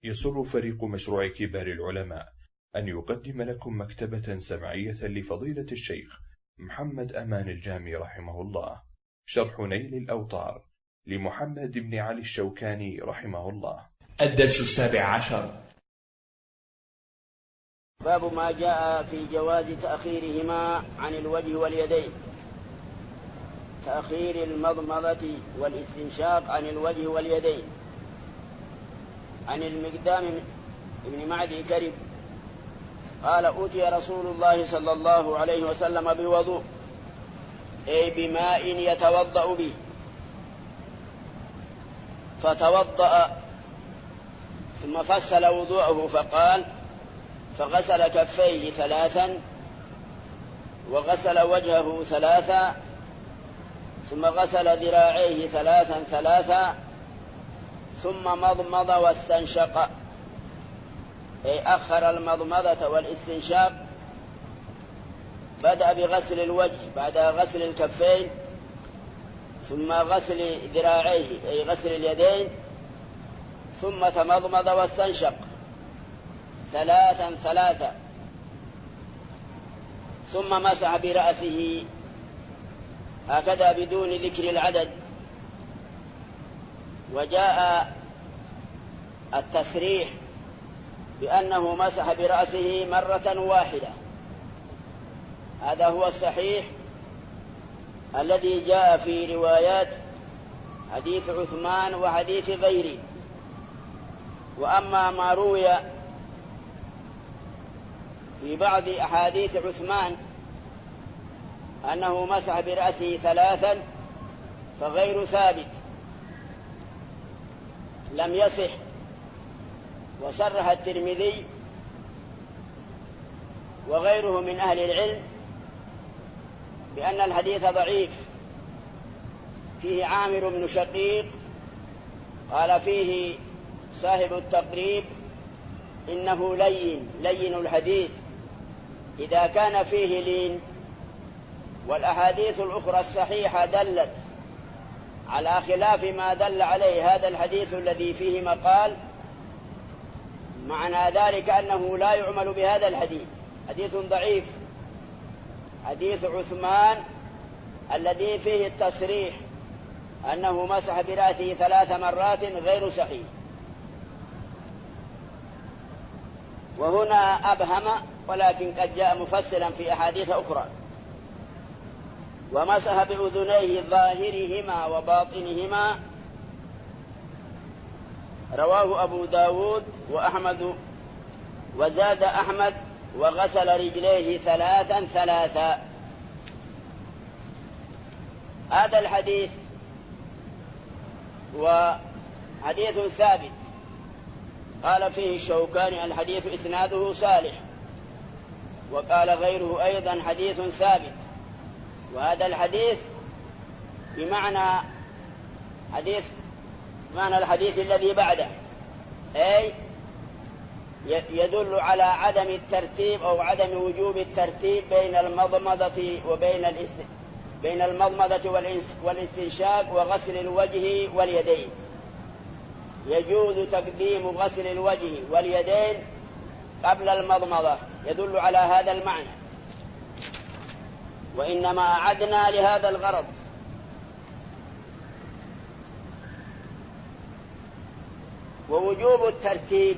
يسر فريق مشروع كبار العلماء أن يقدم لكم مكتبة سمعية لفضيلة الشيخ محمد أمان الجامي رحمه الله، شرح نيل الأوطار لمحمد بن علي الشوكاني رحمه الله. الدرس 17. باب ما جاء في جواز تأخيرهما عن الوجه واليدين. تأخير المضمضة والاستنشاق عن الوجه واليدين. عن المقدام بن معدي كرب قال: أوتي رسول الله صلى الله عليه وسلم بوضوء، أي بماء يتوضأ به، فتوضأ ثم فصل وضوءه فقال: فغسل كفيه 3 وغسل وجهه 3 ثم غسل ذراعيه 3 ثم مضمض واستنشق، أي أخر المضمضة والاستنشاق. بدأ بغسل الوجه بعد غسل الكفين، ثم غسل ذراعيه أي غسل اليدين، ثم تمضمض واستنشق 3 ثم مسح برأسه هكذا بدون ذكر العدد. وجاء التصريح بأنه مسح برأسه مرة واحدة، هذا هو الصحيح الذي جاء في روايات حديث عثمان وحديث غيره. وأما ما روي في بعض أحاديث عثمان أنه مسح برأسه 3 فغير ثابت، لم يصح. وصرح الترمذي وغيره من أهل العلم بأن الحديث ضعيف، فيه عامر بن شقيق قال فيه صاحب التقريب إنه لين الحديث. إذا كان فيه لين والأحاديث الأخرى الصحيحة دلت على خلاف ما دل عليه هذا الحديث الذي فيه مقال، معنى ذلك أنه لا يعمل بهذا الحديث، حديث ضعيف. حديث عثمان الذي فيه التصريح أنه مسح برأسه 3 مرات غير صحيح. وهنا أبهم، ولكن قد جاء مفصلا في أحاديث أخرى. ومسح بأذنيه ظاهرهما وباطنهما، رواه أبو داود وأحمد. وزاد أحمد: وغسل رجليه 3. هذا الحديث وحديث ثابت، قال فيه الشوكاني: الحديث إسناده صالح. وقال غيره أيضا حديث ثابت. وهذا الحديث بمعنى الحديث الذي بعده، أي يدل على عدم الترتيب أو عدم وجوب الترتيب بين المضمضة والاستنشاق وغسل الوجه واليدين. يجوز تقديم غسل الوجه واليدين قبل المضمضة، يدل على هذا المعنى. وإنما أعدنا لهذا الغرض. ووجوب الترتيب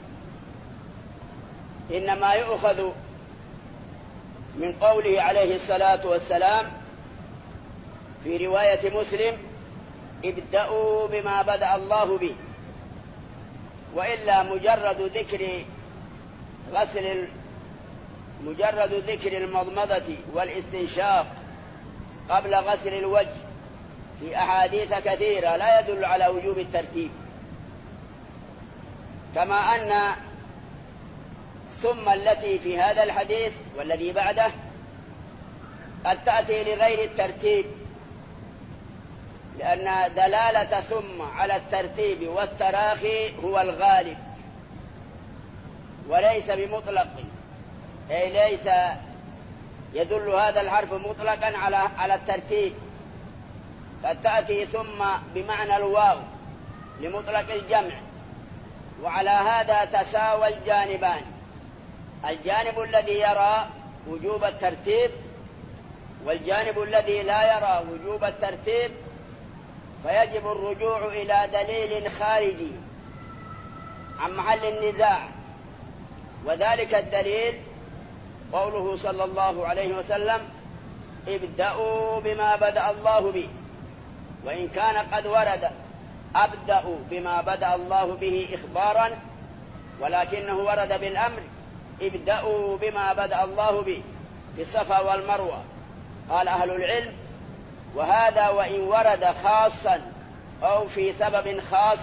إنما يؤخذ من قوله عليه الصلاة والسلام في رواية مسلم: ابدأوا بما بدأ الله به. وإلا مجرد ذكر المضمضة والاستنشاق قبل غسل الوجه في أحاديث كثيرة لا يدل على وجوب الترتيب. كما أن ثم التي في هذا الحديث والذي بعده قد تأتي لغير الترتيب، لأن دلالة ثم على الترتيب والتراخي هو الغالب وليس بمطلق، أي ليس يدل هذا الحرف مطلقا على الترتيب. قد تأتي ثم بمعنى الواو لمطلق الجمع، وعلى هذا تساوى الجانبان، الجانب الذي يرى وجوب الترتيب والجانب الذي لا يرى وجوب الترتيب، فيجب الرجوع إلى دليل خارجي عن محل النزاع، وذلك الدليل قوله صلى الله عليه وسلم: ابدأوا بما بدأ الله به، وإن كان قد ورد أبدأوا بما بدأ الله به إخبارا، ولكنه ورد بالأمر: ابدأوا بما بدأ الله به في الصفا والمروة. قال أهل العلم: وهذا وإن ورد خاصا أو في سبب خاص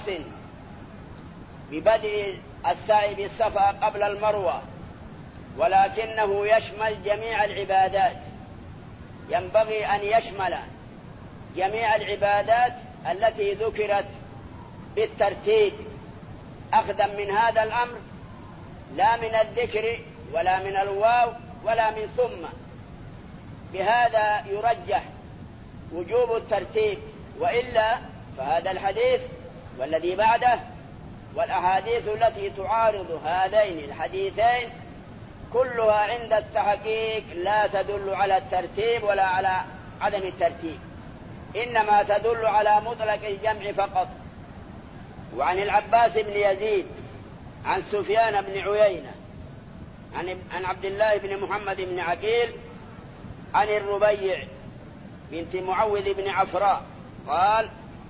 ببدء السعي بالصفا قبل المروة، ولكنه يشمل جميع العبادات، ينبغي أن يشمل جميع العبادات التي ذكرت بالترتيب، أخذا من هذا الأمر لا من الذكر ولا من الواو ولا من ثم. بهذا يرجح وجوب الترتيب، وإلا فهذا الحديث والذي بعده والأحاديث التي تعارض هذين الحديثين كلها عند التحقيق لا تدل على الترتيب ولا على عدم الترتيب، إنما تدل على مطلق الجمع فقط. وعن العباس بن يزيد عن سفيان بن عيينة عن عبد الله بن محمد بن عقيل عن الربيع بنت معوذ بن عفراء قال: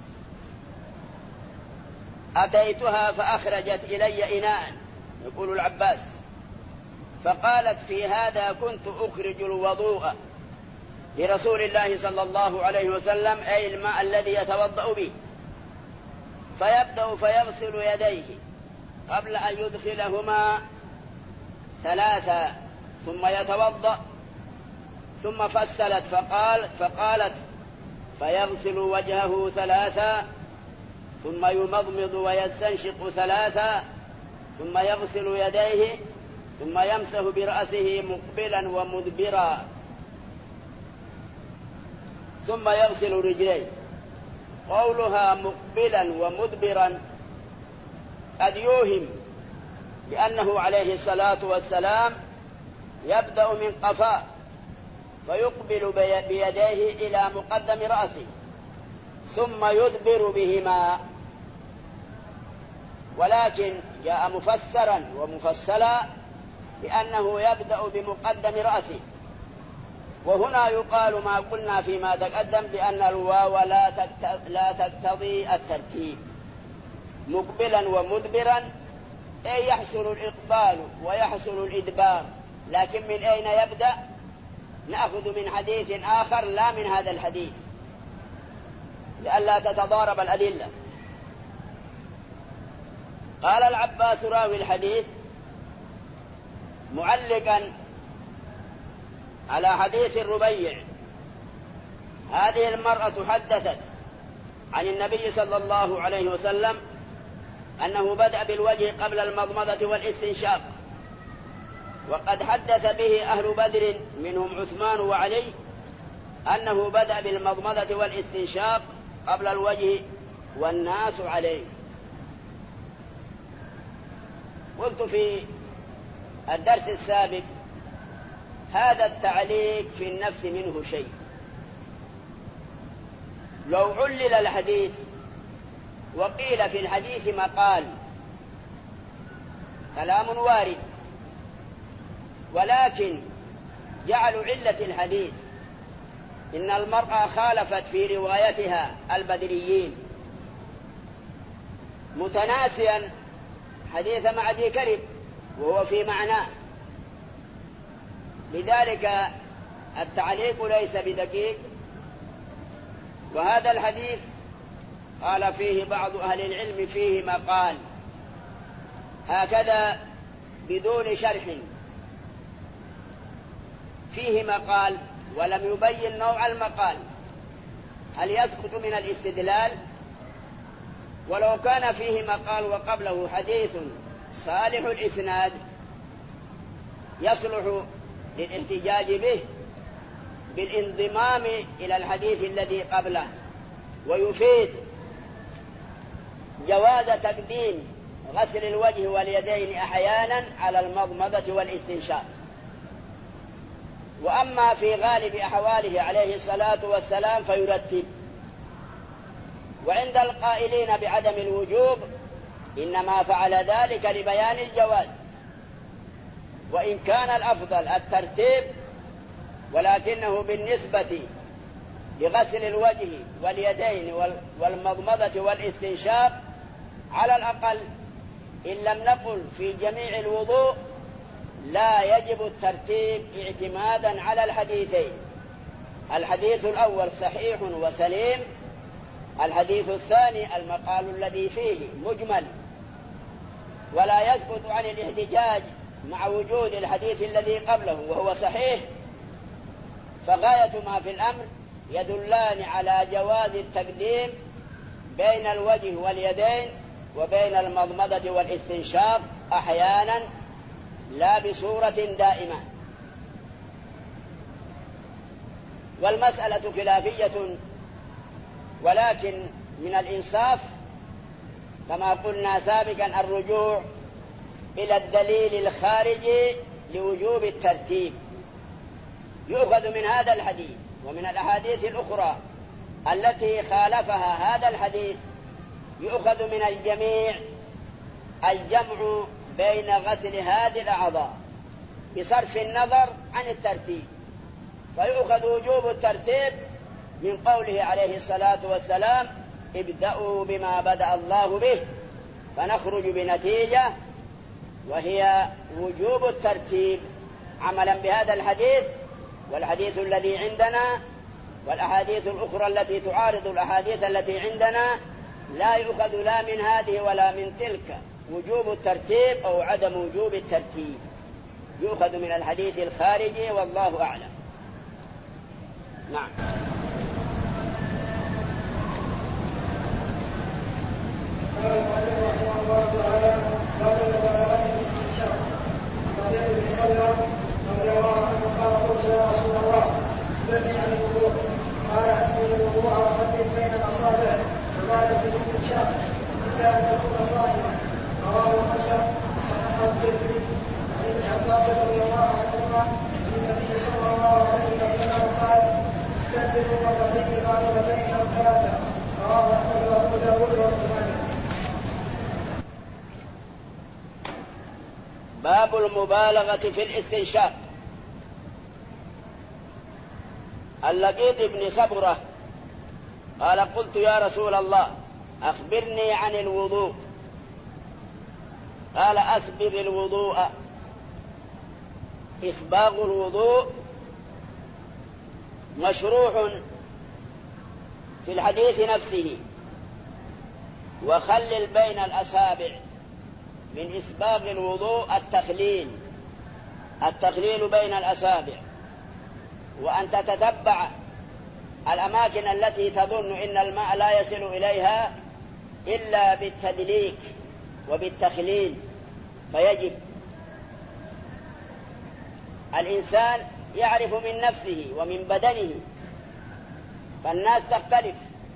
أتيتها فأخرجت إلي إناء، يقول العباس، فقالت: في هذا كنت أخرج الوضوء لرسول الله صلى الله عليه وسلم، أي الماء الذي يتوضأ به، فيبدأ فيغسل يديه قبل أن يدخلهما ثلاثا ثم يتوضأ، ثم فسلت فقالت: فيغسل وجهه ثلاثا ثم يمضمض ويستنشق ثلاثا ثم يغسل يديه ثم يمسح برأسه مقبلا ومدبرا ثم يغسل رجليه. قولها مقبلا ومدبرا قد يوهم بأنه عليه الصلاة والسلام يبدأ من قفاه فيقبل بيديه إلى مقدم رأسه ثم يدبر بهما، ولكن جاء مفسرا ومفصلا بأنه يبدأ بمقدم رأسه. وهنا يقال ما قلنا فيما تقدم بأن الواو لا تقتضي الترتيب، مقبلا ومدبرا أي يحصل الإقبال ويحصل الإدبار، لكن من أين يبدأ؟ نأخذ من حديث آخر لا من هذا الحديث لئلا تتضارب الأدلة. قال العباس راوي الحديث معلقا على حديث الربيع: هذه المرأة حدثت عن النبي صلى الله عليه وسلم أنه بدأ بالوجه قبل المضمضة والاستنشاق، وقد حدث به أهل بدر منهم عثمان وعلي أنه بدأ بالمضمضة والاستنشاق قبل الوجه والناس عليه. قلت في الدرس السابق: هذا التعليق في النفس منه شيء، لو علل الحديث وقيل في الحديث مقال كلام وارد، ولكن جعلوا علة الحديث إن المرأة خالفت في روايتها البدريين، متناسيا حديث معدي كرب وهو في معناه، لذلك التعليق ليس بدقيق. وهذا الحديث قال فيه بعض أهل العلم فيه مقال، هكذا بدون شرح، فيه مقال ولم يبين نوع المقال، هل يسقط من الاستدلال؟ ولو كان فيه مقال وقبله حديث صالح الإسناد يصلح للاحتجاج به بالانضمام إلى الحديث الذي قبله، ويفيد جواز تقديم غسل الوجه واليدين أحيانا على المضمضة والاستنشاق. وأما في غالب أحواله عليه الصلاة والسلام فيرتب. وعند القائلين بعدم الوجوب إنما فعل ذلك لبيان الجواز، وإن كان الأفضل الترتيب، ولكنه بالنسبة لغسل الوجه واليدين والمضمضة والاستنشاق على الأقل إن لم نقل في جميع الوضوء لا يجب الترتيب اعتمادا على الحديثين. الحديث الأول صحيح وسليم، الحديث الثاني المقال الذي فيه مجمل، ولا يسقط عن الاحتجاج مع وجود الحديث الذي قبله وهو صحيح. فغاية ما في الأمر يدلان على جواز التقديم بين الوجه واليدين وبين المضمضة والاستنشاق أحيانا، لا بصورة دائمة. والمسألة خلافية، ولكن من الإنصاف كما قلنا سابقا الرجوع إلى الدليل الخارجي لوجوب الترتيب. يؤخذ من هذا الحديث ومن الأحاديث الأخرى التي خالفها هذا الحديث، يؤخذ من الجميع الجمع بين غسل هذه الأعضاء بصرف النظر عن الترتيب. فيؤخذ وجوب الترتيب من قوله عليه الصلاة والسلام: ابدأوا بما بدأ الله به، فنخرج بنتيجة وهي وجوب الترتيب عملا بهذا الحديث والحديث الذي عندنا والأحاديث الأخرى التي تعارض الأحاديث التي عندنا. لا يؤخذ لا من هذه ولا من تلك وجوب الترتيب أو عدم وجوب الترتيب، يؤخذ من الحديث الخارجي والله أعلم. نعم. قال المؤلف رحمه الله تعالى: باب المبالغة في الاستنشاق. قتيبة بن صبرة رضي الله عنه قال: قلت يا رسول الله اخبرني عن الوضوء. قال: اسبل الوضوء وخلف بين الاصابع وبالغ في الاستنشاق الا ان تكون صائما. رواه الخمسة وصححه الترمذي. عن ابن عباس رضي الله عنهما ان النبي صلى الله عليه وسلم قال: استنزلوا مرتين بالغتين او ثلاثة. رواه احمد وابو داود وابن ماجه. باب المبالغة في الاستنشاق. اللقيط بن صبرة قال: قلت يا رسول الله أخبرني عن الوضوء. قال: أسبغ الوضوء. إسباغ الوضوء مشروع في الحديث نفسه، وخلل بين الأصابع من إسباغ الوضوء التخليل بين الأصابع، وأن تتتبع الأماكن التي تظن إن الماء لا يصل إليها إلا بالتدليك وبالتخليل. فيجب الإنسان يعرف من نفسه ومن بدنه، فالناس تختلف.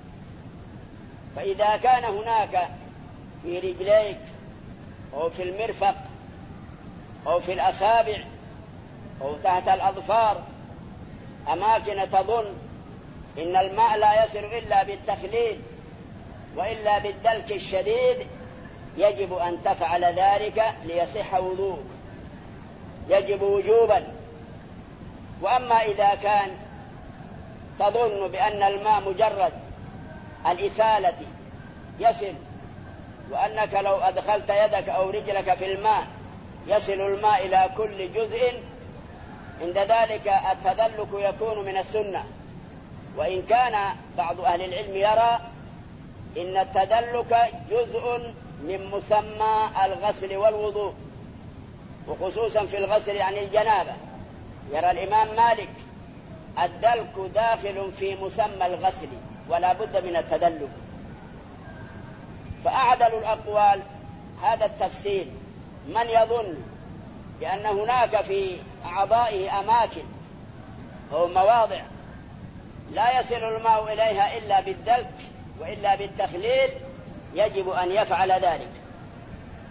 فإذا كان هناك في رجليك أو في المرفق أو في الأصابع أو تحت الأظفار أماكن تظن إن الماء لا يصل إلا بالتخليل وإلا بالدلك الشديد، يجب أن تفعل ذلك ليصح وضوءك، يجب وجوبا. وأما إذا كان تظن بأن الماء مجرد الإسالة يصل، وأنك لو أدخلت يدك أو رجلك في الماء يصل الماء إلى كل جزء، عند ذلك التدلك يكون من السنة. وإن كان بعض أهل العلم يرى إن التدلك جزء من مسمى الغسل والوضوء، وخصوصا في الغسل عن الجنابة. يرى الإمام مالك الدلك داخل في مسمى الغسل ولا بد من التدلك. فأعدل الأقوال هذا التفسير: من يظن بأن هناك في أعضائه أماكن أو مواضع لا يصل الماء إليها إلا بالدلك وإلا بالتخليل، يجب أن يفعل ذلك.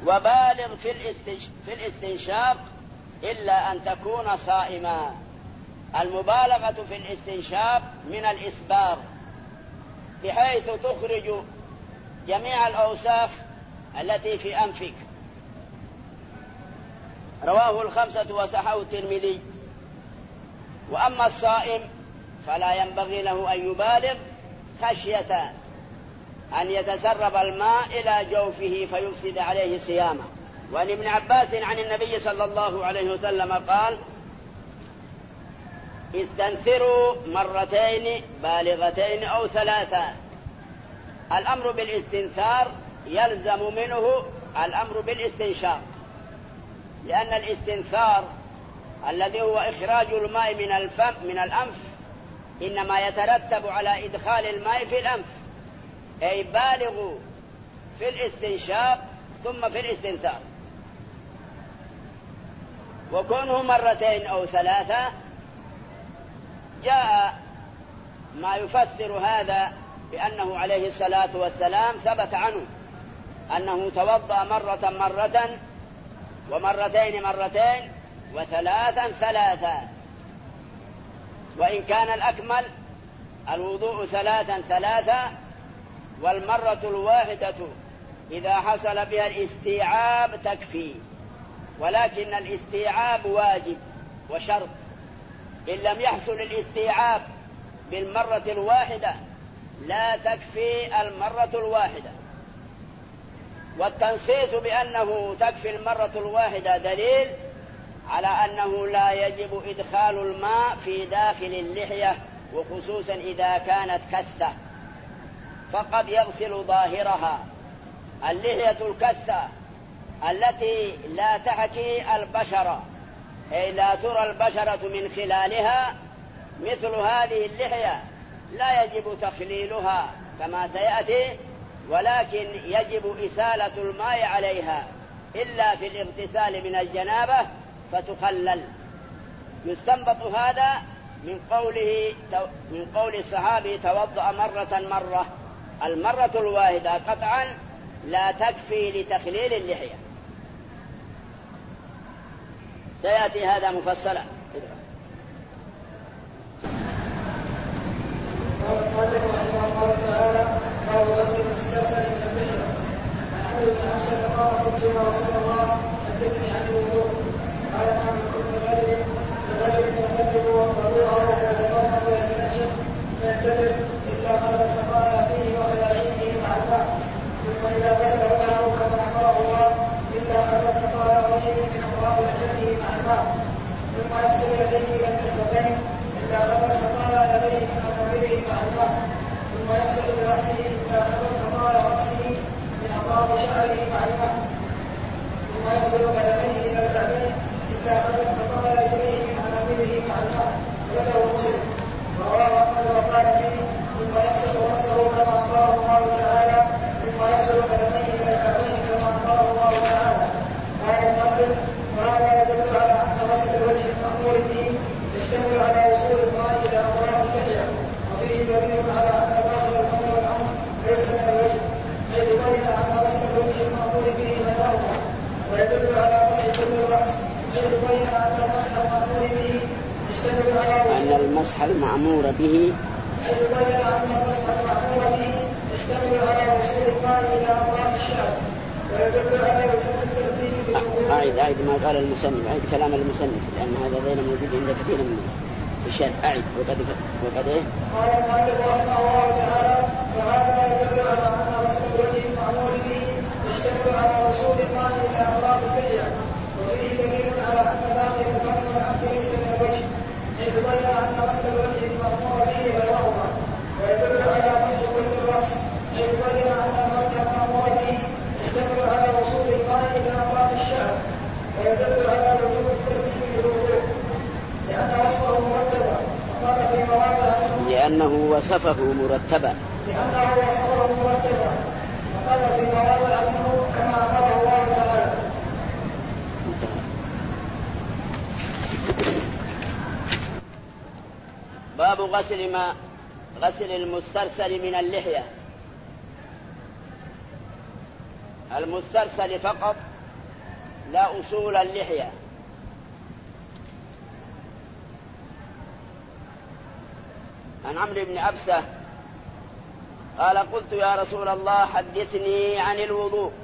وبالغ في الاستنشاق إلا أن تكون صائما. المبالغة في الاستنشاق من الإسباغ بحيث تخرج جميع الأوساخ التي في أنفك. رواه الخمسة وصححه الترمذي. وأما الصائم فلا ينبغي له أن يبالغ خشية أن يتسرب الماء إلى جوفه فيفسد عليه صيامه. وعن ابن عباس عن النبي صلى الله عليه وسلم قال: استنثروا مرتين بالغتين أو ثلاثا. الأمر بالاستنثار يلزم منه الأمر بالاستنشاق، لأن الاستنثار الذي هو إخراج الماء من الأنف إنما يترتب على إدخال الماء في الأنف، أي بالغوا في الاستنشاق ثم في الاستنثار. وكونه مرتين أو ثلاثة جاء ما يفسر هذا بأنه عليه الصلاة والسلام ثبت عنه أنه توضأ مرة ومرتين وثلاثا ثلاثا. وإن كان الأكمل الوضوء ثلاثا، والمرة الواحدة إذا حصل بها الاستيعاب تكفي، ولكن الاستيعاب واجب وشرط. إن لم يحصل الاستيعاب بالمرة الواحدة لا تكفي المرة الواحدة. والتنصيص بأنه تكفي المرة الواحدة دليل على أنه لا يجب إدخال الماء في داخل اللحية، وخصوصا إذا كانت كثة، فقد يغسل ظاهرها. اللحية الكثة التي لا تحكي البشرة، أي لا ترى البشرة من خلالها، مثل هذه اللحية لا يجب تخليلها كما سيأتي، ولكن يجب إسالة الماء عليها إلا في الاغتسال من الجنابة فتخلل. يستنبط هذا من قول الصحابي: توضأ مرة. المرة الواحدة قطعا لا تكفي لتخليل اللحية. سيأتي هذا مفصلا. قال المؤلف رحمه الله تعالى: باب غسل المسترسل من اللحية. عن عمرو بن حفصة قال: قلت يا رسول الله حدثني عن الوضوء. قال: محمد بن غالب يغلب وضوءه فيتمرمر ويستنشق فينتظر الا خلت خطايا فيه وخياشيمه مع الماء، ثم اذا غسل وجهه كما امره الله الا خلت خطايا وجهه من اطراف لحيته مع الماء، ثم يغسل يديه الى المرفقين الا خلت خطايا يديه من اكابره مع الماء، ثم يغسل براسه الا خلت خطايا راسه من اطراف شعره مع الماء، ثم يغسل قدميه الى الكعبين الا خلت خطايا رجليه من انامله مع الماء. أخرجه مسلم. ورواه أحمد وقال فيه: ثم يغسل راسه كما أمره الله تعالى، ثم يغسل قدميه الى الكعبين كما أمره الله تعالى. قال المؤلف: وهذا يدل على ان غسل الوجه المأمور به يشتمل على وصول الماء الى اطراف اللحية، وفيه دليل على ان داخل الفم والانف ليس من الوجه، حيث بين ان غسل الوجه المأمور به غيرهما. ويدل على مسح كل الراس، حيث بين ان المسح المأمور به يشتمل على أن المسح المأمور به حيث بين ان المسح المأمور به يشتمل على وصول الماء الى اطراف الشعر. ويدل على وجوب الترتيب في الوضوء. أعد ما قال المصنف، أعد كلام المصنف، لأن هذا غير موجود عند كثير من الشارع. أعد وقد إيه؟ قال المؤلف رحمه الله تعالى: وهذا يدل على ان غسل الوجه المأمور به يشتمل على وصول الماء الى اطراف اللحية، وفيه دليل على ان داخل الفم والانف ليس من الوجه، حيث بين ان غسل الوجه المأمور به غيرهما. ويدل على مسح كل الراس، حيث بين ان المسح المأمور به يشتمل على وصول الماء الى اطراف الشعر. ويدل على وجوب الترتيب في الوضوء، لأن وصفه مرتبا، وقال في مواضع منه لأنه وصفه مرتبا، وقال في مواضع منه كما أمره الله تعالى. باب غسل المسترسل من اللحية. المسترسل فقط لا أصول اللحية. عن عمرو بن أبسة قال قلت يا رسول الله حدثني عن الوضوء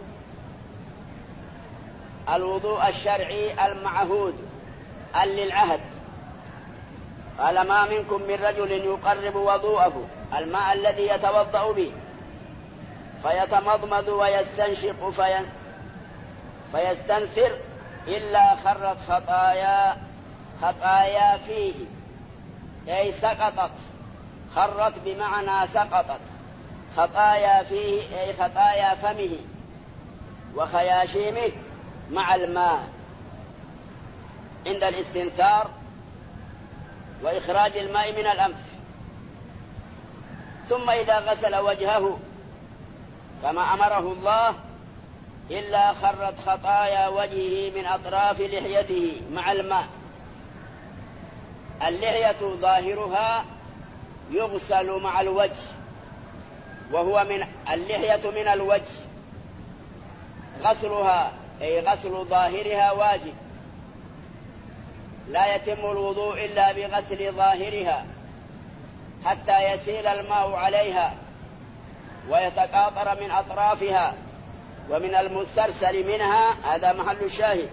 الشرعي المعهود للعهد. قال ما منكم من رجل يقرب وضوءه الماء الذي يتوضأ به فيتمضمض ويستنشق فيستنثر إلا خرت خطايا فيه، أي سقطت، خرت بمعنى سقطت، خطايا فيه أي خطايا فمه وخياشيمه مع الماء عند الاستنثار وإخراج الماء من الأنف. ثم إذا غسل وجهه كما أمره الله إلا خرت خطايا وجهه من أطراف لحيته مع الماء. اللحية ظاهرها يغسل مع الوجه، وهو من اللحية من الوجه، غسلها أي غسل ظاهرها واجب، لا يتم الوضوء إلا بغسل ظاهرها حتى يسيل الماء عليها ويتقاطر من أطرافها ومن المسترسل منها، هذا محل الشاهد.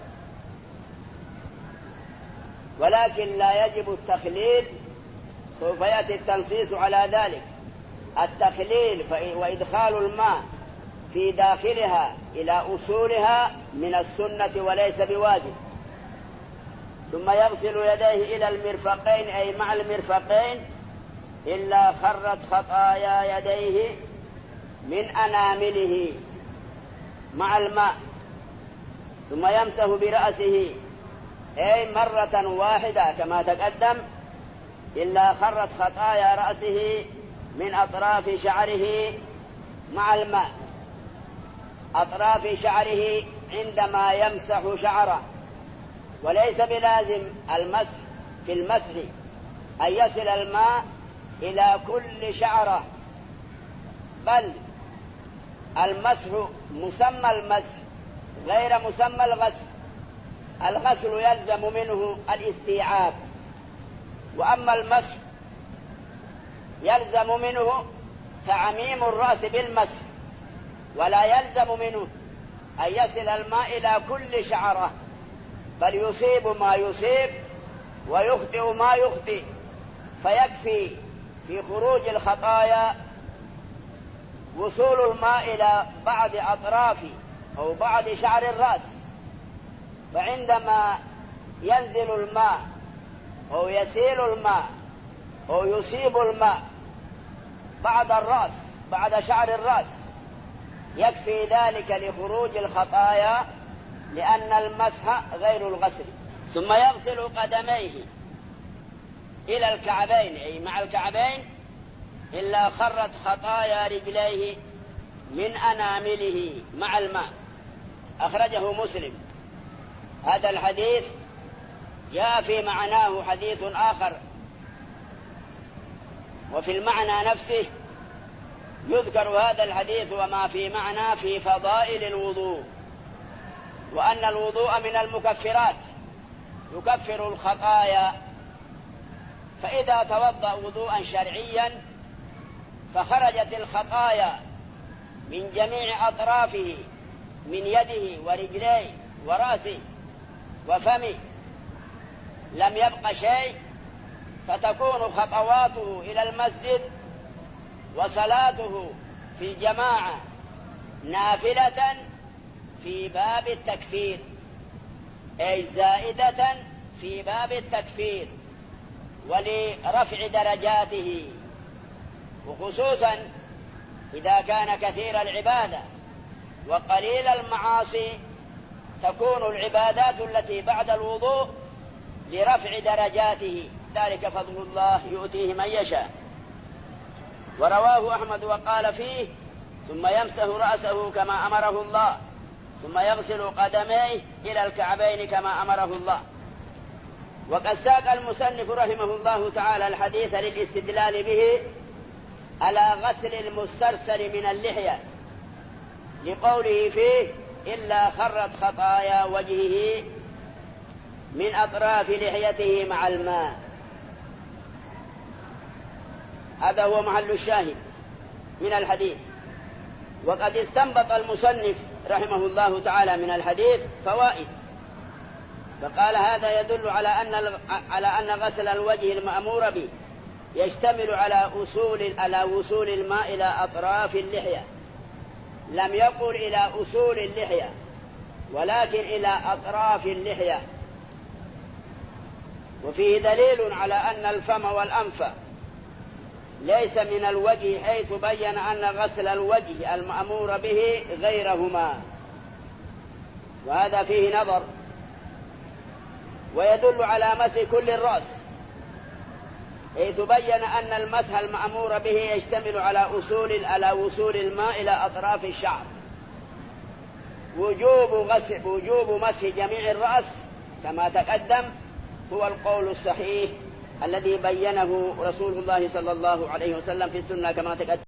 ولكن لا يجب التخليل، سوف يأتي التنصيص على ذلك. التخليل وإدخال الماء في داخلها إلى أصولها من السنة وليس بواجب. ثم يغسل يديه إلى المرفقين أي مع المرفقين إلا خرت خطايا يديه من أنامله مع الماء. ثم يمسح برأسه أي مرة واحدة كما تقدم إلا خرت خطايا رأسه من أطراف شعره مع الماء. أطراف شعره عندما يمسح شعره، وليس بلازم المسح في المسح أن يصل الماء إلى كل شعرة، بل المسح مسمى المسح غير مسمى الغسل. الغسل يلزم منه الاستيعاب، وأما المسح يلزم منه تعميم الرأس بالمسح، ولا يلزم منه أن يصل الماء إلى كل شعرة، بل يصيب ما يصيب ويخطئ ما يخطئ، فيكفي في خروج الخطايا وصول الماء إلى بعض أطراف أو بعض شعر الرأس. فعندما ينزل الماء أو يسيل الماء أو يصيب الماء بعد الرأس بعد شعر الرأس يكفي ذلك لخروج الخطايا، لأن المسح غير الغسل. ثم يغسل قدميه إلى الكعبين أي مع الكعبين إلا خرت خطايا رجليه من أنامله مع الماء. أخرجه مسلم. هذا الحديث جاء في معناه حديث آخر، وفي المعنى نفسه يذكر هذا الحديث وما في معنى في فضائل الوضوء، وأن الوضوء من المكفرات يكفر الخطايا. فإذا توضأ وضوءا شرعيا فخرجت الخطايا من جميع أطرافه، من يده ورجليه ورأسه وفمه، لم يبق شيء، فتكون خطواته إلى المسجد وصلاته في الجماعة نافلة في باب التكفير، أي زائدة في باب التكفير ولرفع درجاته، وخصوصا إذا كان كثير العبادة وقليل المعاصي تكون العبادات التي بعد الوضوء لرفع درجاته، ذلك فضل الله يؤتيه من يشاء. ورواه أحمد وقال فيه ثم يمسح رأسه كما أمره الله، ثم يغسل قدميه إلى الكعبين كما أمره الله. وقد ساق المصنف رحمه الله تعالى الحديث للاستدلال به على غسل المسترسل من اللحية، لقوله فيه إلا خرت خطايا وجهه من أطراف لحيته مع الماء. هذا هو محل الشاهد من الحديث. وقد استنبط المصنف رحمه الله تعالى من الحديث فوائد، فقال هذا يدل على أن غسل الوجه المأمور به يشتمل على وصول الماء إلى أطراف اللحية، لم يقل إلى أصول اللحية ولكن إلى أطراف اللحية. وفيه دليل على أن الفم والأنف ليس من الوجه، حيث بين أن غسل الوجه المأمور به غيرهما، وهذا فيه نظر. ويدل على مسح كل الرأس، حيث بين أن المسح المأمور به يشتمل على وصول الماء إلى أطراف الشعر. وجوب مسح جميع الرأس كما تقدم هو القول الصحيح الذي بينه رسول الله صلى الله عليه وسلم في السنة كما تقدم.